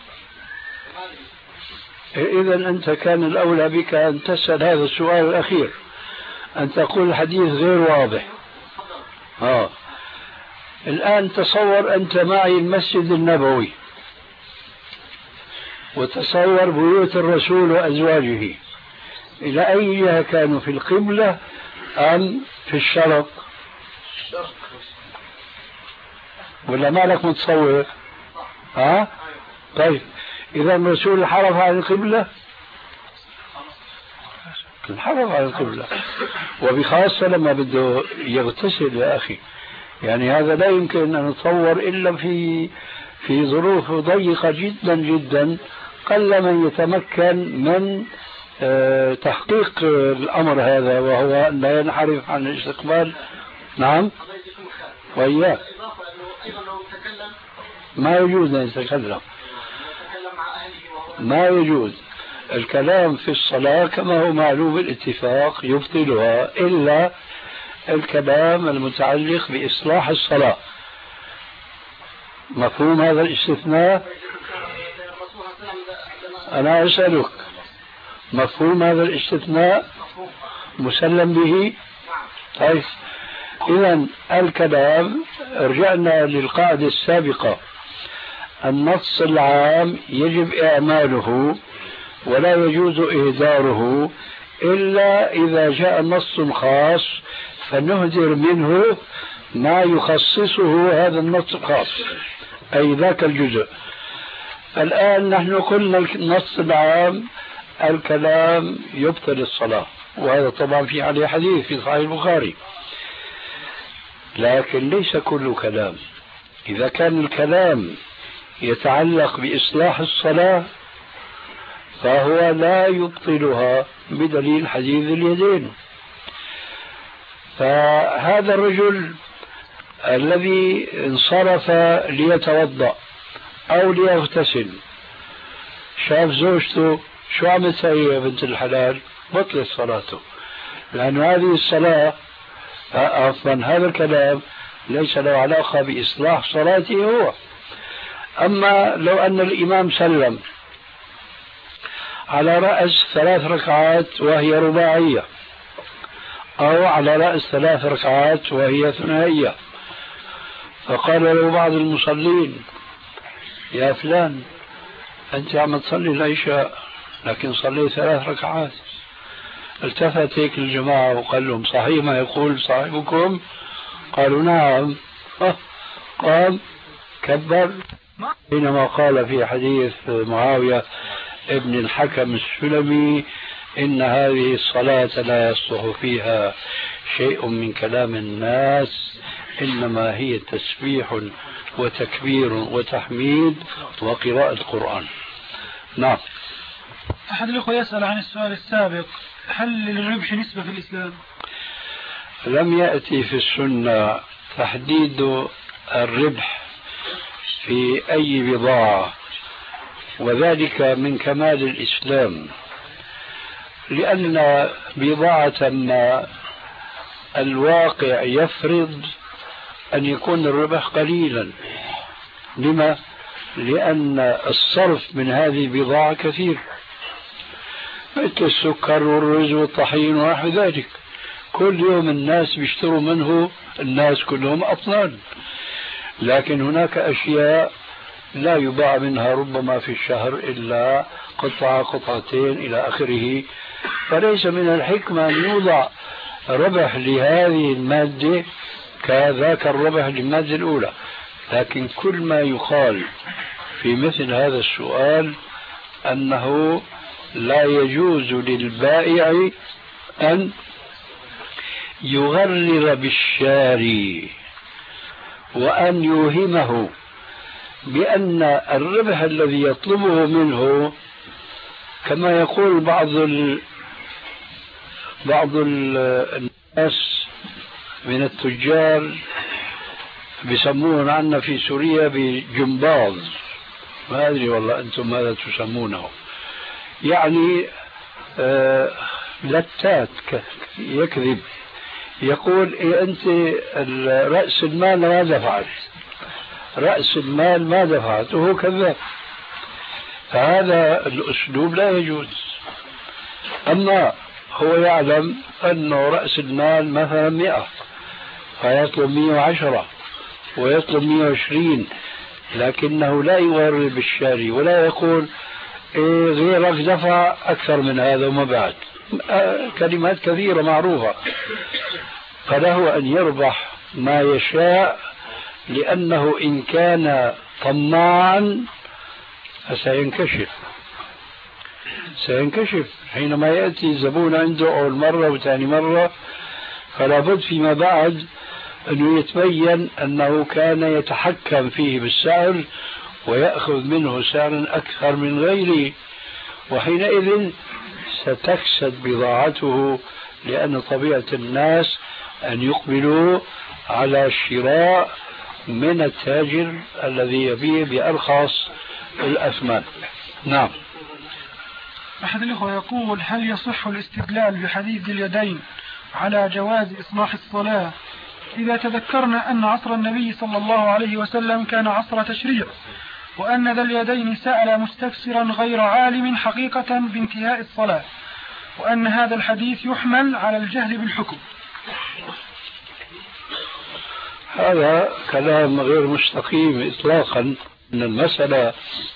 وتوضأ. إذا أنت كان الأولى بك أن تسأل هذا السؤال الأخير، أن تقول الحديث غير واضح. آه. الآن تصور أنت معي المسجد النبوي، وتصور بيوت الرسول وأزواجه، إلى أي جهة كانوا، في القبلة أم في الشرق؟ ولا مالك متصور؟ ها؟ طيب إذا الرسول حرف عن القبلة، انحرف عن القبلة، وبخاصة لما بده يغتسل يا أخي. يعني هذا لا يمكن أن نتصور إلا في في ظروف ضيقة جدا جدا، قل من يتمكن من اه تحقيق الأمر هذا، وهو لا ينحرف عن الاستقبال. نعم. وإياه ما يجوز أن يتكلم، ما يجوز الكلام في الصلاة كما هو معلوم الاتفاق يبطلها، إلا الكلام المتعلق بإصلاح الصلاة. مفهوم هذا الاستثناء؟ أنا أسألك، مفهوم هذا الاستثناء؟ مسلم به؟ طيب إذن الكلام، رجعنا للقاعدة السابقة، النص العام يجب إعماله ولا يجوز إهداره إلا إذا جاء نص خاص فنهدر منه ما يخصصه هذا النص الخاص، أي ذاك الجزء. الآن نحن قلنا النص العام الكلام يبطل الصلاة، وهذا طبعا في عليه حديث في صحيح البخاري، لكن ليس كل كلام. إذا كان الكلام يتعلق بإصلاح الصلاة فهو لا يبطلها بدليل حديث اليدين. فهذا الرجل الذي انصرف ليتوضأ أو ليغتسل شاف زوجته، شو عملت هي يا بنت الحلال؟ بطلت صلاته، لأن هذه الصلاة عفوا هذا الكلام ليس له علاقة بإصلاح صلاته هو. أما لو أن الإمام سلم على رأس ثلاث ركعات وهي رباعية، أو على رأس ثلاث ركعات وهي ثنائية، فقال له بعض المصلين يا فلان أنت عم تصلي العشاء لكن صلي ثلاث ركعات، التفت هيك الجماعة وقال لهم صحيح ما يقول صاحبكم؟ قالوا نعم. قام كبر حينما قال في حديث معاوية ابن الحكم السلمي إن هذه الصلاة لا يصلح فيها شيء من كلام الناس، إنما هي تسبيح وتكبير وتحميد وقراءة القرآن. نعم. أحد الأخوة يسأل عن السؤال السابق، هل للربح نسبة في الإسلام؟ لم يأتي في السنة تحديد الربح في أي بضاعة، وذلك من كمال الإسلام، لأن بضاعة ما الواقع يفرض أن يكون الربح قليلا. لما؟ لأن الصرف من هذه البضاعة كثير، مثل السكر والرز والطحين ونحو ذلك، كل يوم الناس بيشتروا منه، الناس كلهم أطنان، لكن هناك أشياء لا يباع منها ربما في الشهر إلا قطعة قطعتين إلى آخره، فليس من الحكمة أن يوضع ربح لهذه المادة كذاك الربح للمادة الأولى. لكن كل ما يقال في مثل هذا السؤال أنه لا يجوز للبائع أن يغرر بالشاري وأن يوهمه بأن الربح الذي يطلبه منه، كما يقول بعض ال... بعض الناس من التجار بيسمون عنا في سوريا بجمباز، ما أدري والله أنتم ماذا تسمونه، يعني آه لتات يكذب، يقول إيه أنت رأس المال ما دفعت، رأس المال ما دفعت، وهو كذاب. فهذا الأسلوب لا يجوز. أما هو يعلم أنه رأس المال مثلا مئة فيطلب مئة وعشرة ويطلب مئة وعشرين، لكنه لا يغرر بالشاري ولا يقول إيه غيرك دفع أكثر من هذا وما بعد، كلمات كثيرة معروفة. فله أن يربح ما يشاء، لأنه إن كان طماعا فسينكشف سينكشف حينما يأتي الزبون عنده أول مرة وثاني مرة، فلا بد فيما بعد أنه يتبين أنه كان يتحكم فيه بالسعر ويأخذ منه سعرا أكثر من غيره، وحينئذ ستكسد بضاعته، لأن طبيعة الناس أن يقبلوا على الشراء من التاجر الذي يبيع بأرخص الأثمان. نعم. أحد الأخوة يقول: هل يصح الاستدلال بحديث اليدين على جواز إصلاح الصلاة إذا تذكرنا أن عصر النبي صلى الله عليه وسلم كان عصر تشريع، وأن ذا اليدين سأل مستفسرا غير عالم حقيقة بانتهاء الصلاة، وأن هذا الحديث يحمل على الجهل بالحكم؟ هذا كلام غير مستقيم إطلاقا، أن المسألة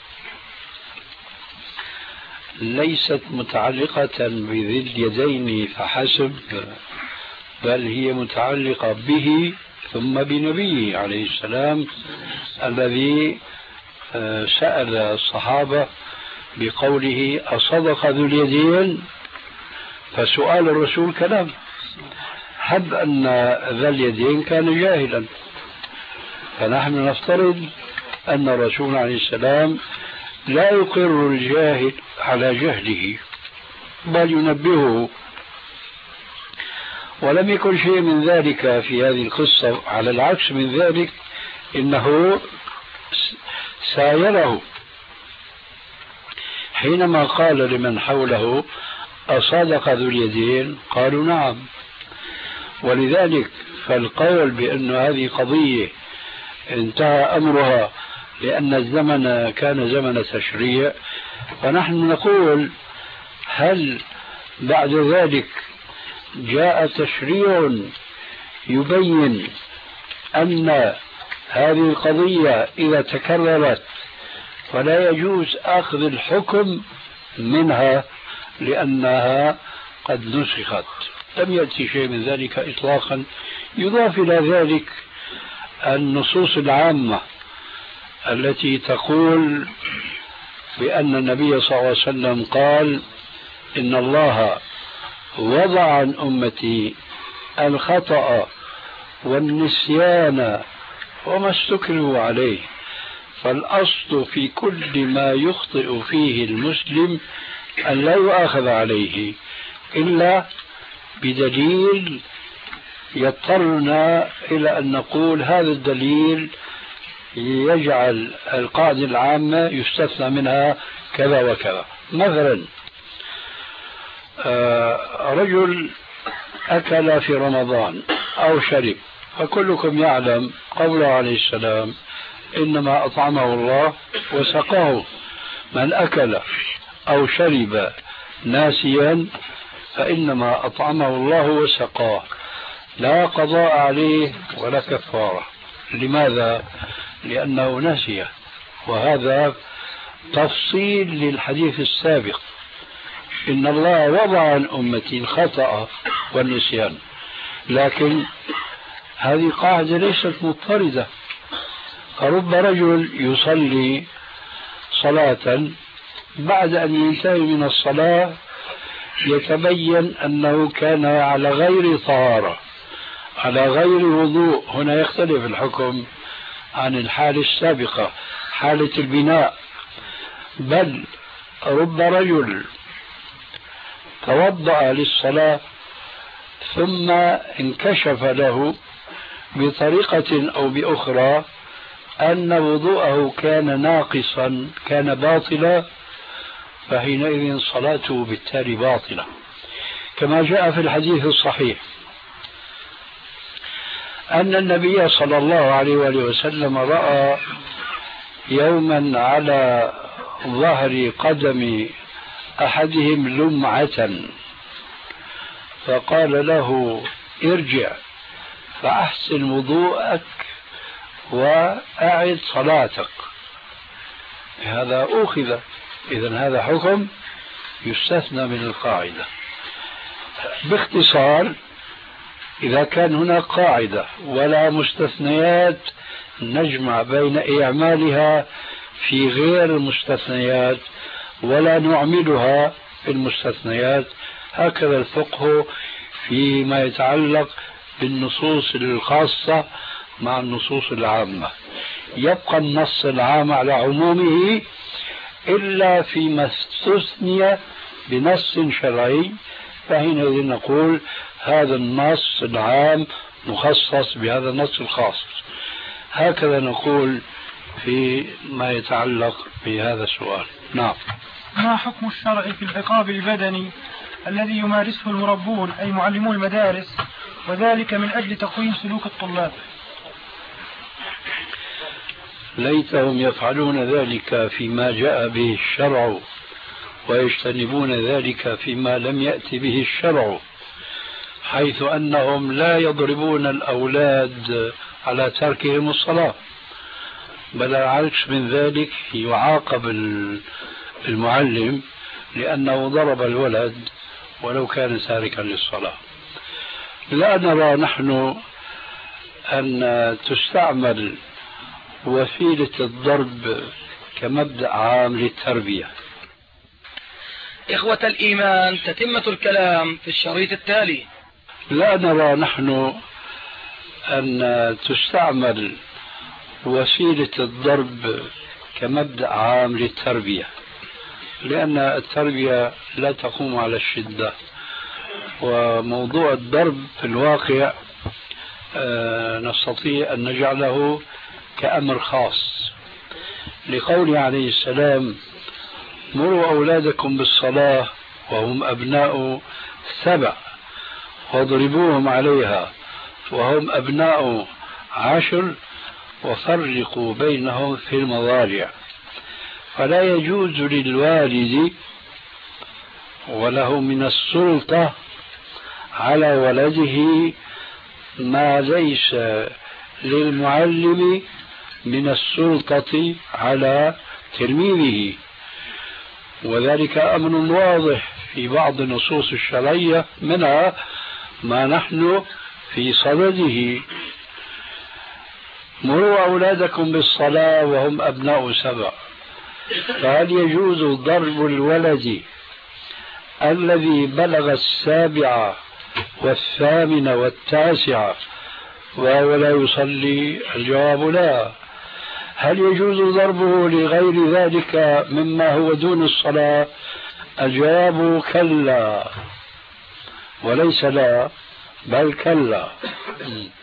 ليست متعلقة بذي اليدين فحسب، بل هي متعلقة به ثم بنبيه عليه السلام الذي سأل الصحابة بقوله أصدق ذو اليدين، فسؤال الرسول كلام، حب أن ذا اليدين كان جاهلا، فنحن نفترض أن الرسول عليه السلام لا يقر الجاهل على جهله بل ينبهه، ولم يكن شيء من ذلك في هذه القصة، على العكس من ذلك إنه سايره حينما قال لمن حوله أصدق ذو اليدين، قالوا نعم. ولذلك فالقول بأن هذه قضية انتهى أمرها لأن الزمن كان زمن تشريع، فنحن نقول هل بعد ذلك جاء تشريع يبين أن هذه القضية إذا تكررت فلا يجوز أخذ الحكم منها لأنها قد نسخت، لم يأتي شيء من ذلك إطلاقا. يضاف إلى ذلك النصوص العامة التي تقول بأن النبي صلى الله عليه وسلم قال إن الله وضع عن أمتي الخطأ والنسيان وما استكرهوا عليه، فالأصل في كل ما يخطئ فيه المسلم أن لا يؤاخذ عليه إلا بدليل يضطرنا إلى أن نقول هذا الدليل يجعل القاعدة العامة يستثنى منها كذا وكذا. مثلا رجل أكل في رمضان أو شرب، فكلكم يعلم قوله عليه السلام إنما أطعمه الله وسقاه. من أكل أو شرب ناسيا فإنما أطعمه الله وسقاه، لا قضاء عليه ولا كفارة. لماذا؟ لأنه نسي، وهذا تفصيل للحديث السابق إن الله وضع عن أمتي الخطأ والنسيان. لكن هذه قاعدة ليست مضطردة. فرب رجل يصلي صلاة بعد أن ينتهي من الصلاة يتبين أنه كان على غير طهارة، على غير وضوء. هنا يختلف الحكم عن الحالة السابقة، حالة البناء. بل رب رجل توضأ للصلاة ثم انكشف له بطريقة أو بأخرى أن وضوءه كان ناقصا، كان باطلا، فحينئذ صلاته بالتالي باطلة، كما جاء في الحديث الصحيح أن النبي صلى الله عليه وآله وسلم رأى يوما على ظهر قدم أحدهم لمعة، فقال له ارجع فأحسن وضوءك وأعد صلاتك. هذا أخذ، إذن هذا حكم يستثنى من القاعدة. باختصار، إذا كان هناك قاعدة ولا مستثنيات نجمع بين إعمالها في غير المستثنيات ولا نعملها في المستثنيات. هكذا الفقه فيما يتعلق بالنصوص الخاصة مع النصوص العامة. يبقى النص العام على عمومه إلا فيما استثني بنص شرعي، فحينئذ نقول هذا النص العام مخصص بهذا النص الخاص. هكذا نقول فيما يتعلق بهذا السؤال. نعم. ما حكم الشرع في العقاب البدني الذي يمارسه المربون أي معلمو المدارس، وذلك من أجل تقويم سلوك الطلاب؟ ليتهم يفعلون ذلك فيما جاء به الشرع ويجتنبون ذلك فيما لم يأتي به الشرع، حيث أنهم لا يضربون الأولاد على تركهم الصلاة، بل العكس من ذلك، يعاقب المعلم لأنه ضرب الولد ولو كان تاركا للصلاة. لا نرى نحن أن تستعمل وسيلة الضرب كمبدأ عام للتربية. إخوة الإيمان، تتمة الكلام في الشريط التالي. لا نرى نحن أن تستعمل وسيلة الضرب كمبدأ عام للتربية، لأن التربية لا تقوم على الشدة، وموضوع الضرب في الواقع نستطيع أن نجعله كأمر خاص، لقوله عليه السلام مروا أولادكم بالصلاة وهم أبناء سبع واضربوهم عليها وهم أبناء عشر وفرقوا بينهم في المضاجع. فلا يجوز للوالد وله من السلطة على ولده ما ليس للمعلم من السلطة على تلميذه، وذلك أمر واضح في بعض النصوص الشرعية، منها ما نحن في صدده: مروا أولادكم بالصلاة وهم أبناء سبع. فهل يجوز ضرب الولد الذي بلغ السابعة والثامنة والتاسعة وهو لا يصلي؟ الجواب لا. هل يجوز ضربه لغير ذلك مما هو دون الصلاة؟ الجواب كلا، وليس لا بل كلا.